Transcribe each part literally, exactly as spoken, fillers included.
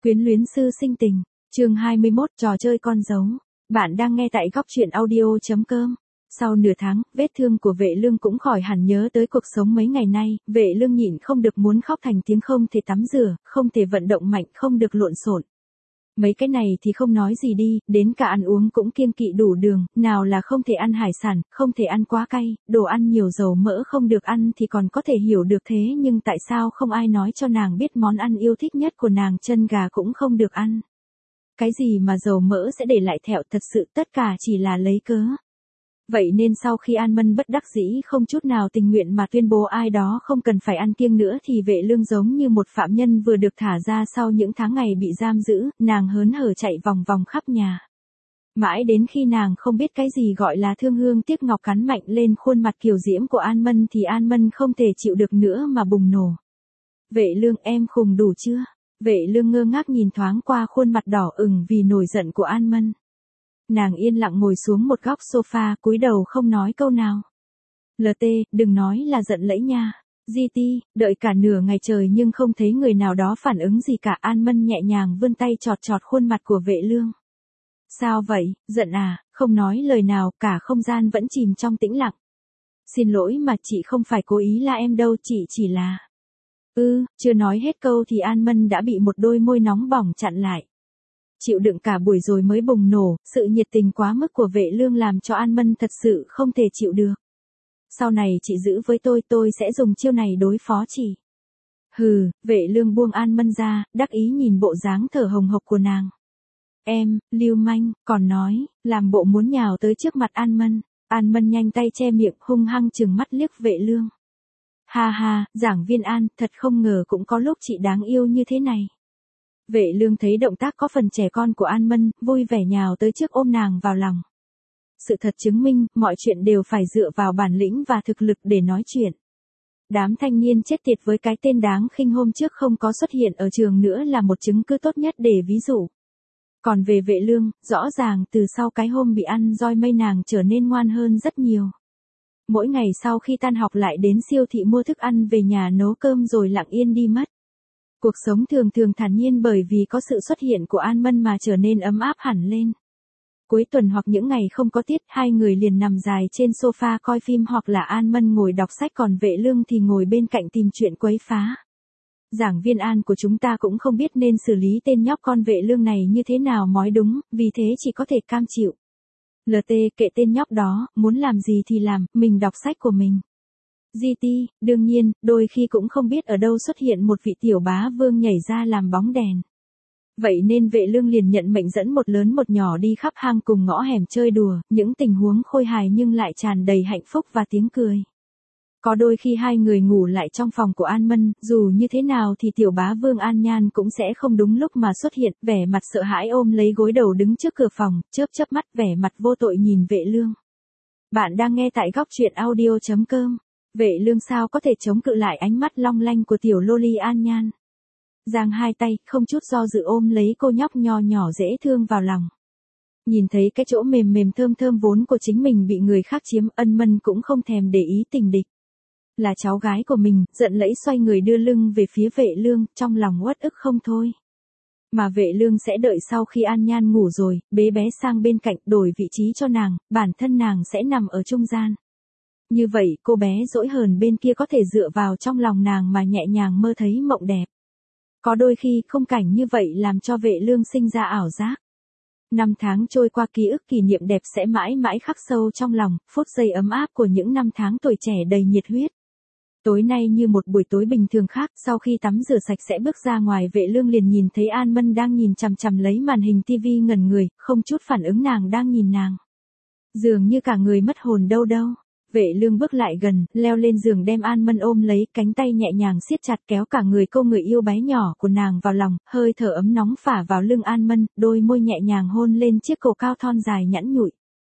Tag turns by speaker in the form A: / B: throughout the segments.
A: Quyến luyến sư sinh tình, chương hai mươi mốt, trò chơi con dấu. Bạn đang nghe tại góc truyện audio.com. Sau nửa tháng, vết thương của Vệ Lương cũng khỏi hẳn, nhớ tới cuộc sống mấy ngày nay, Vệ Lương nhịn không được muốn khóc thành tiếng, không thể tắm rửa, không thể vận động mạnh, không được lộn xộn. Mấy cái này thì không nói gì đi, đến cả ăn uống cũng kiêng kỵ đủ đường, nào là không thể ăn hải sản, không thể ăn quá cay, đồ ăn nhiều dầu mỡ không được ăn thì còn có thể hiểu được, thế nhưng tại sao không ai nói cho nàng biết món ăn yêu thích nhất của nàng, chân gà cũng không được ăn. Cái gì mà dầu mỡ sẽ để lại thẹo, thật sự tất cả chỉ là lấy cớ. Vậy nên sau khi An Mân bất đắc dĩ không chút nào tình nguyện mà tuyên bố ai đó không cần phải ăn kiêng nữa, thì Vệ Lương giống như một phạm nhân vừa được thả ra sau những tháng ngày bị giam giữ, nàng hớn hở chạy vòng vòng khắp nhà. Mãi đến khi nàng không biết cái gì gọi là thương hương tiếc ngọc cắn mạnh lên khuôn mặt kiều diễm của An Mân thì An Mân không thể chịu được nữa mà bùng nổ. Vệ Lương, em khùng đủ chưa? Vệ Lương ngơ ngác nhìn thoáng qua khuôn mặt đỏ ửng vì nổi giận của An Mân. Nàng yên lặng ngồi xuống một góc sofa, cúi đầu không nói câu nào. lờ tê, đừng nói là giận lẫy nha. giê tê, đợi cả nửa ngày trời nhưng không thấy người nào đó phản ứng gì cả. An Mân nhẹ nhàng vươn tay chọt chọt khuôn mặt của Vệ Lương. Sao vậy, giận à? Không nói lời nào, cả không gian vẫn chìm trong tĩnh lặng. Xin lỗi mà chị không phải cố ý la em đâu, chị chỉ là... Ừ, chưa nói hết câu thì An Mân đã bị một đôi môi nóng bỏng chặn lại. Chịu đựng cả buổi rồi mới bùng nổ, sự nhiệt tình quá mức của Vệ Lương làm cho An Mân thật sự không thể chịu được. Sau này chị giữ với tôi, tôi sẽ dùng chiêu này đối phó chị. Hừ, Vệ Lương buông An Mân ra, đắc ý nhìn bộ dáng thở hồng hộc của nàng. Em, lưu manh, còn nói, làm bộ muốn nhào tới trước mặt An Mân. An Mân nhanh tay che miệng, hung hăng trừng mắt liếc Vệ Lương. Ha ha, giảng viên An, thật không ngờ cũng có lúc chị đáng yêu như thế này. Vệ Lương thấy động tác có phần trẻ con của An Mân, vui vẻ nhào tới trước ôm nàng vào lòng. Sự thật chứng minh, mọi chuyện đều phải dựa vào bản lĩnh và thực lực để nói chuyện. Đám thanh niên chết tiệt với cái tên đáng khinh hôm trước không có xuất hiện ở trường nữa là một chứng cứ tốt nhất để ví dụ. Còn về Vệ Lương, rõ ràng từ sau cái hôm bị ăn roi mây nàng trở nên ngoan hơn rất nhiều. Mỗi ngày sau khi tan học lại đến siêu thị mua thức ăn về nhà nấu cơm rồi lặng yên đi mất. Cuộc sống thường thường thản nhiên bởi vì có sự xuất hiện của An Mân mà trở nên ấm áp hẳn lên. Cuối tuần hoặc những ngày không có tiết, hai người liền nằm dài trên sofa coi phim, hoặc là An Mân ngồi đọc sách còn Vệ Lương thì ngồi bên cạnh tìm chuyện quấy phá. Giảng viên An của chúng ta cũng không biết nên xử lý tên nhóc con Vệ Lương này như thế nào mói đúng, vì thế chỉ có thể cam chịu. lờ tê, kệ tên nhóc đó, muốn làm gì thì làm, mình đọc sách của mình. giê tê, đương nhiên, đôi khi cũng không biết ở đâu xuất hiện một vị tiểu bá vương nhảy ra làm bóng đèn. Vậy nên Vệ Lương liền nhận mệnh dẫn một lớn một nhỏ đi khắp hang cùng ngõ hẻm chơi đùa, những tình huống khôi hài nhưng lại tràn đầy hạnh phúc và tiếng cười. Có đôi khi hai người ngủ lại trong phòng của An Mân, dù như thế nào thì tiểu bá vương An Nhan cũng sẽ không đúng lúc mà xuất hiện, vẻ mặt sợ hãi ôm lấy gối đầu đứng trước cửa phòng, chớp chớp mắt vẻ mặt vô tội nhìn Vệ Lương. Bạn đang nghe tại góc truyện audio.com. Vệ Lương sao có thể chống cự lại ánh mắt long lanh của tiểu loli An Nhan. Giang hai tay, không chút do dự ôm lấy cô nhóc nho nhỏ dễ thương vào lòng. Nhìn thấy cái chỗ mềm mềm thơm thơm vốn của chính mình bị người khác chiếm, Ân Mân cũng không thèm để ý tình địch. Là cháu gái của mình, giận lẫy xoay người đưa lưng về phía Vệ Lương, trong lòng uất ức không thôi. Mà Vệ Lương sẽ đợi sau khi An Nhan ngủ rồi, bế bé sang bên cạnh, đổi vị trí cho nàng, bản thân nàng sẽ nằm ở trung gian. Như vậy, cô bé dỗi hờn bên kia có thể dựa vào trong lòng nàng mà nhẹ nhàng mơ thấy mộng đẹp. Có đôi khi, khung cảnh như vậy làm cho Vệ Lương sinh ra ảo giác. Năm tháng trôi qua, ký ức kỷ niệm đẹp sẽ mãi mãi khắc sâu trong lòng, phút giây ấm áp của những năm tháng tuổi trẻ đầy nhiệt huyết. Tối nay như một buổi tối bình thường khác, sau khi tắm rửa sạch sẽ bước ra ngoài, Vệ Lương liền nhìn thấy An Mân đang nhìn chằm chằm lấy màn hình tivi ngẩn người, không chút phản ứng nàng đang nhìn nàng. Dường như cả người mất hồn đâu đâu. Vệ Lương bước lại gần, leo lên giường đem An Mân ôm lấy, cánh tay nhẹ nhàng siết chặt kéo cả người cô người yêu bé nhỏ của nàng vào lòng, hơi thở ấm nóng phả vào lưng An Mân, đôi môi nhẹ nhàng hôn lên chiếc cổ cao thon dài nhẵn nhụi.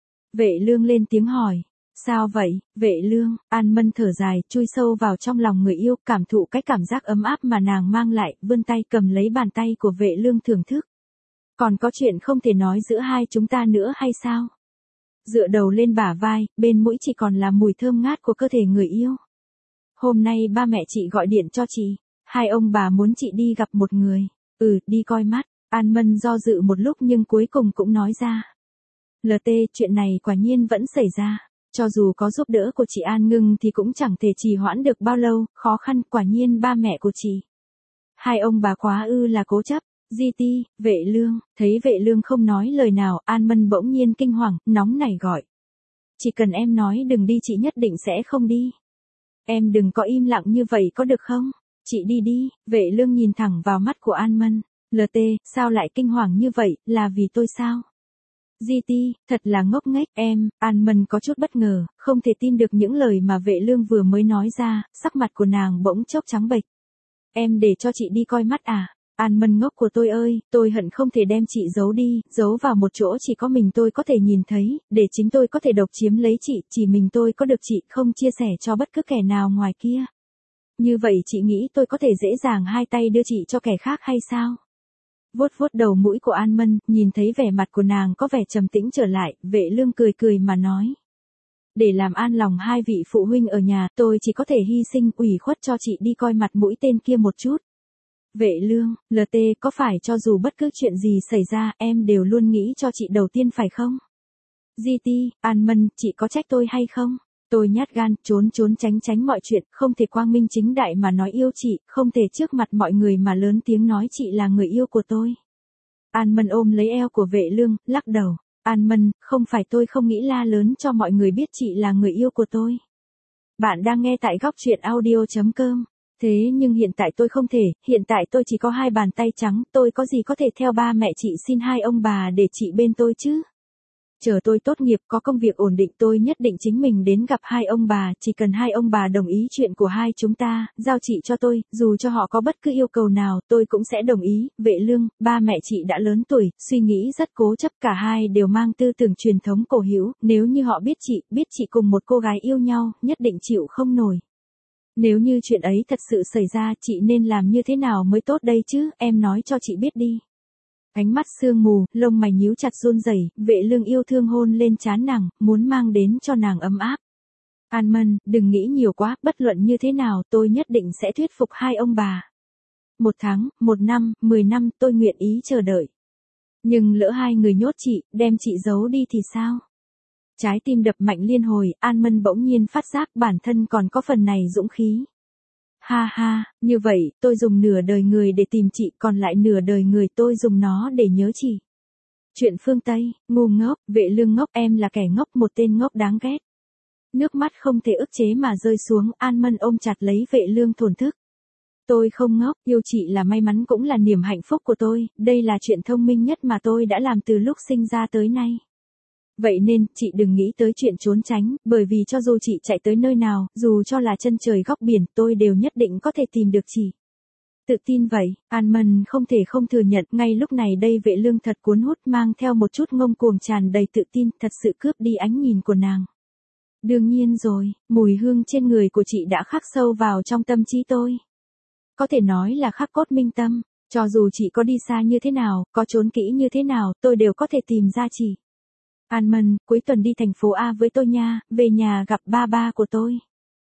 A: Vệ Lương lên tiếng hỏi. Sao vậy, Vệ Lương? An Mân thở dài, chui sâu vào trong lòng người yêu, cảm thụ cái cảm giác ấm áp mà nàng mang lại, vươn tay cầm lấy bàn tay của Vệ Lương thưởng thức. Còn có chuyện không thể nói giữa hai chúng ta nữa hay sao? Dựa đầu lên bả vai, bên mũi chỉ còn là mùi thơm ngát của cơ thể người yêu. Hôm nay ba mẹ chị gọi điện cho chị, hai ông bà muốn chị đi gặp một người. Ừ, đi coi mắt. An Mân do dự một lúc nhưng cuối cùng cũng nói ra. lờ tê, chuyện này quả nhiên vẫn xảy ra. Cho dù có giúp đỡ của chị An Ngưng thì cũng chẳng thể trì hoãn được bao lâu, khó khăn quả nhiên ba mẹ của chị. Hai ông bà quá ư là cố chấp. Di Ti, Vệ Lương, thấy Vệ Lương không nói lời nào, An Mân bỗng nhiên kinh hoàng, nóng nảy gọi. Chỉ cần em nói đừng đi chị nhất định sẽ không đi. Em đừng có im lặng như vậy có được không? Chị đi đi. Vệ Lương nhìn thẳng vào mắt của An Mân. lờ tê, sao lại kinh hoàng như vậy, là vì tôi sao? Di Ti, thật là ngốc nghếch em. An Mân có chút bất ngờ, không thể tin được những lời mà Vệ Lương vừa mới nói ra, sắc mặt của nàng bỗng chốc trắng bệch. Em để cho chị đi coi mắt à? An Mân ngốc của tôi ơi, tôi hận không thể đem chị giấu đi, giấu vào một chỗ chỉ có mình tôi có thể nhìn thấy, để chính tôi có thể độc chiếm lấy chị, chỉ mình tôi có được chị không chia sẻ cho bất cứ kẻ nào ngoài kia. Như vậy chị nghĩ tôi có thể dễ dàng hai tay đưa chị cho kẻ khác hay sao? Vuốt vuốt đầu mũi của An Mân, nhìn thấy vẻ mặt của nàng có vẻ trầm tĩnh trở lại, Vệ Lương cười cười mà nói. Để làm an lòng hai vị phụ huynh ở nhà, tôi chỉ có thể hy sinh ủy khuất cho chị đi coi mặt mũi tên kia một chút. Vệ Lương, lờ tê, có phải cho dù bất cứ chuyện gì xảy ra, em đều luôn nghĩ cho chị đầu tiên phải không? Di Ti, An Mân, chị có trách tôi hay không? Tôi nhát gan, trốn trốn tránh tránh mọi chuyện, không thể quang minh chính đại mà nói yêu chị, không thể trước mặt mọi người mà lớn tiếng nói chị là người yêu của tôi. An Mân ôm lấy eo của Vệ Lương, lắc đầu. An Mân, không phải tôi không nghĩ la lớn cho mọi người biết chị là người yêu của tôi. Bạn đang nghe tại góc truyện audio chấm com. Thế nhưng hiện tại tôi không thể, hiện tại tôi chỉ có hai bàn tay trắng, tôi có gì có thể theo ba mẹ chị xin hai ông bà để chị bên tôi chứ? Chờ tôi tốt nghiệp có công việc ổn định tôi nhất định chính mình đến gặp hai ông bà, chỉ cần hai ông bà đồng ý chuyện của hai chúng ta, giao chị cho tôi, dù cho họ có bất cứ yêu cầu nào tôi cũng sẽ đồng ý. Vệ Lương, ba mẹ chị đã lớn tuổi, suy nghĩ rất cố chấp, cả hai đều mang tư tưởng truyền thống cổ hữu, nếu như họ biết chị, biết chị cùng một cô gái yêu nhau, nhất định chịu không nổi. Nếu như chuyện ấy thật sự xảy ra, chị nên làm như thế nào mới tốt đây chứ, em nói cho chị biết đi. Ánh mắt sương mù, lông mày nhíu chặt run rẩy, Vệ Lương yêu thương hôn lên trán nàng, muốn mang đến cho nàng ấm áp. An Mân, đừng nghĩ nhiều quá, bất luận như thế nào, tôi nhất định sẽ thuyết phục hai ông bà. Một tháng, một năm, mười năm, tôi nguyện ý chờ đợi. Nhưng lỡ hai người nhốt chị, đem chị giấu đi thì sao? Trái tim đập mạnh liên hồi, An Mân bỗng nhiên phát giác bản thân còn có phần này dũng khí. Ha ha, như vậy, tôi dùng nửa đời người để tìm chị, còn lại nửa đời người tôi dùng nó để nhớ chị. Chuyện phương Tây, ngu ngốc, Vệ Lương ngốc, em là kẻ ngốc, một tên ngốc đáng ghét. Nước mắt không thể ức chế mà rơi xuống, An Mân ôm chặt lấy Vệ Lương thổn thức. Tôi không ngốc, yêu chị là may mắn cũng là niềm hạnh phúc của tôi, đây là chuyện thông minh nhất mà tôi đã làm từ lúc sinh ra tới nay. Vậy nên, chị đừng nghĩ tới chuyện trốn tránh, bởi vì cho dù chị chạy tới nơi nào, dù cho là chân trời góc biển, tôi đều nhất định có thể tìm được chị. Tự tin vậy, An Mân không thể không thừa nhận, ngay lúc này đây Vệ Lương thật cuốn hút mang theo một chút ngông cuồng tràn đầy tự tin, thật sự cướp đi ánh nhìn của nàng. Đương nhiên rồi, mùi hương trên người của chị đã khắc sâu vào trong tâm trí tôi. Có thể nói là khắc cốt minh tâm, cho dù chị có đi xa như thế nào, có trốn kỹ như thế nào, tôi đều có thể tìm ra chị. An Mân, cuối tuần đi thành phố A với tôi nha, về nhà gặp ba ba của tôi.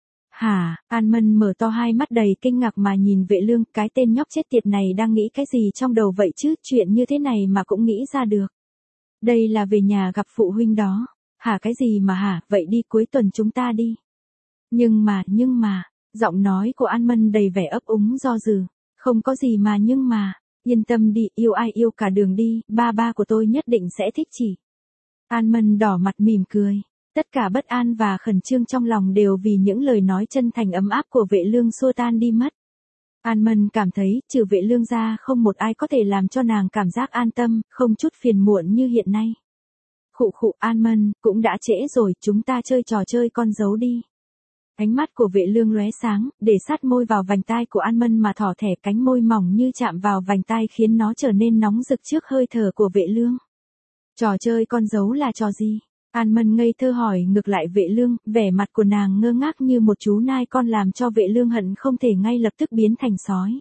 A: Hả? An Mân mở to hai mắt đầy kinh ngạc mà nhìn Vệ Lương, cái tên nhóc chết tiệt này đang nghĩ cái gì trong đầu vậy chứ, chuyện như thế này mà cũng nghĩ ra được. Đây là về nhà gặp phụ huynh đó. Hả cái gì mà hả, vậy đi cuối tuần chúng ta đi. Nhưng mà, nhưng mà, giọng nói của An Mân đầy vẻ ấp úng do dự. Không có gì mà nhưng mà, yên tâm đi, yêu ai yêu cả đường đi, ba ba của tôi nhất định sẽ thích chị. An Mân đỏ mặt mỉm cười. Tất cả bất an và khẩn trương trong lòng đều vì những lời nói chân thành ấm áp của Vệ Lương xua tan đi mất. An Mân cảm thấy, trừ Vệ Lương ra không một ai có thể làm cho nàng cảm giác an tâm, không chút phiền muộn như hiện nay. Khụ khụ, An Mân, cũng đã trễ rồi, chúng ta chơi trò chơi con dấu đi. Ánh mắt của Vệ Lương lóe sáng, để sát môi vào vành tai của An Mân mà thỏ thẻ, cánh môi mỏng như chạm vào vành tai khiến nó trở nên nóng rực trước hơi thở của Vệ Lương. Trò chơi con dấu là trò gì? An Mân ngây thơ hỏi ngược lại Vệ Lương, vẻ mặt của nàng ngơ ngác như một chú nai con làm cho Vệ Lương hận không thể ngay lập tức biến thành sói.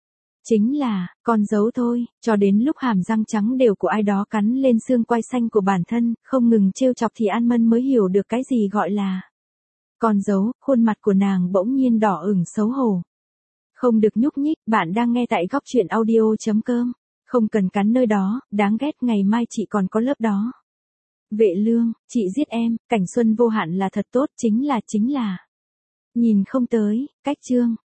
A: Chính là, con dấu thôi, cho đến lúc hàm răng trắng đều của ai đó cắn lên xương quai xanh của bản thân, không ngừng trêu chọc thì An Mân mới hiểu được cái gì gọi là con dấu, khuôn mặt của nàng bỗng nhiên đỏ ửng xấu hổ. Không được nhúc nhích, bạn đang nghe tại góc chuyện audio.com. Không cần cắn nơi đó, đáng ghét, ngày mai chị còn có lớp đó. Vệ Lương, chị giết em, cảnh xuân vô hạn là thật tốt, chính là chính là. Nhìn không tới, cách chương.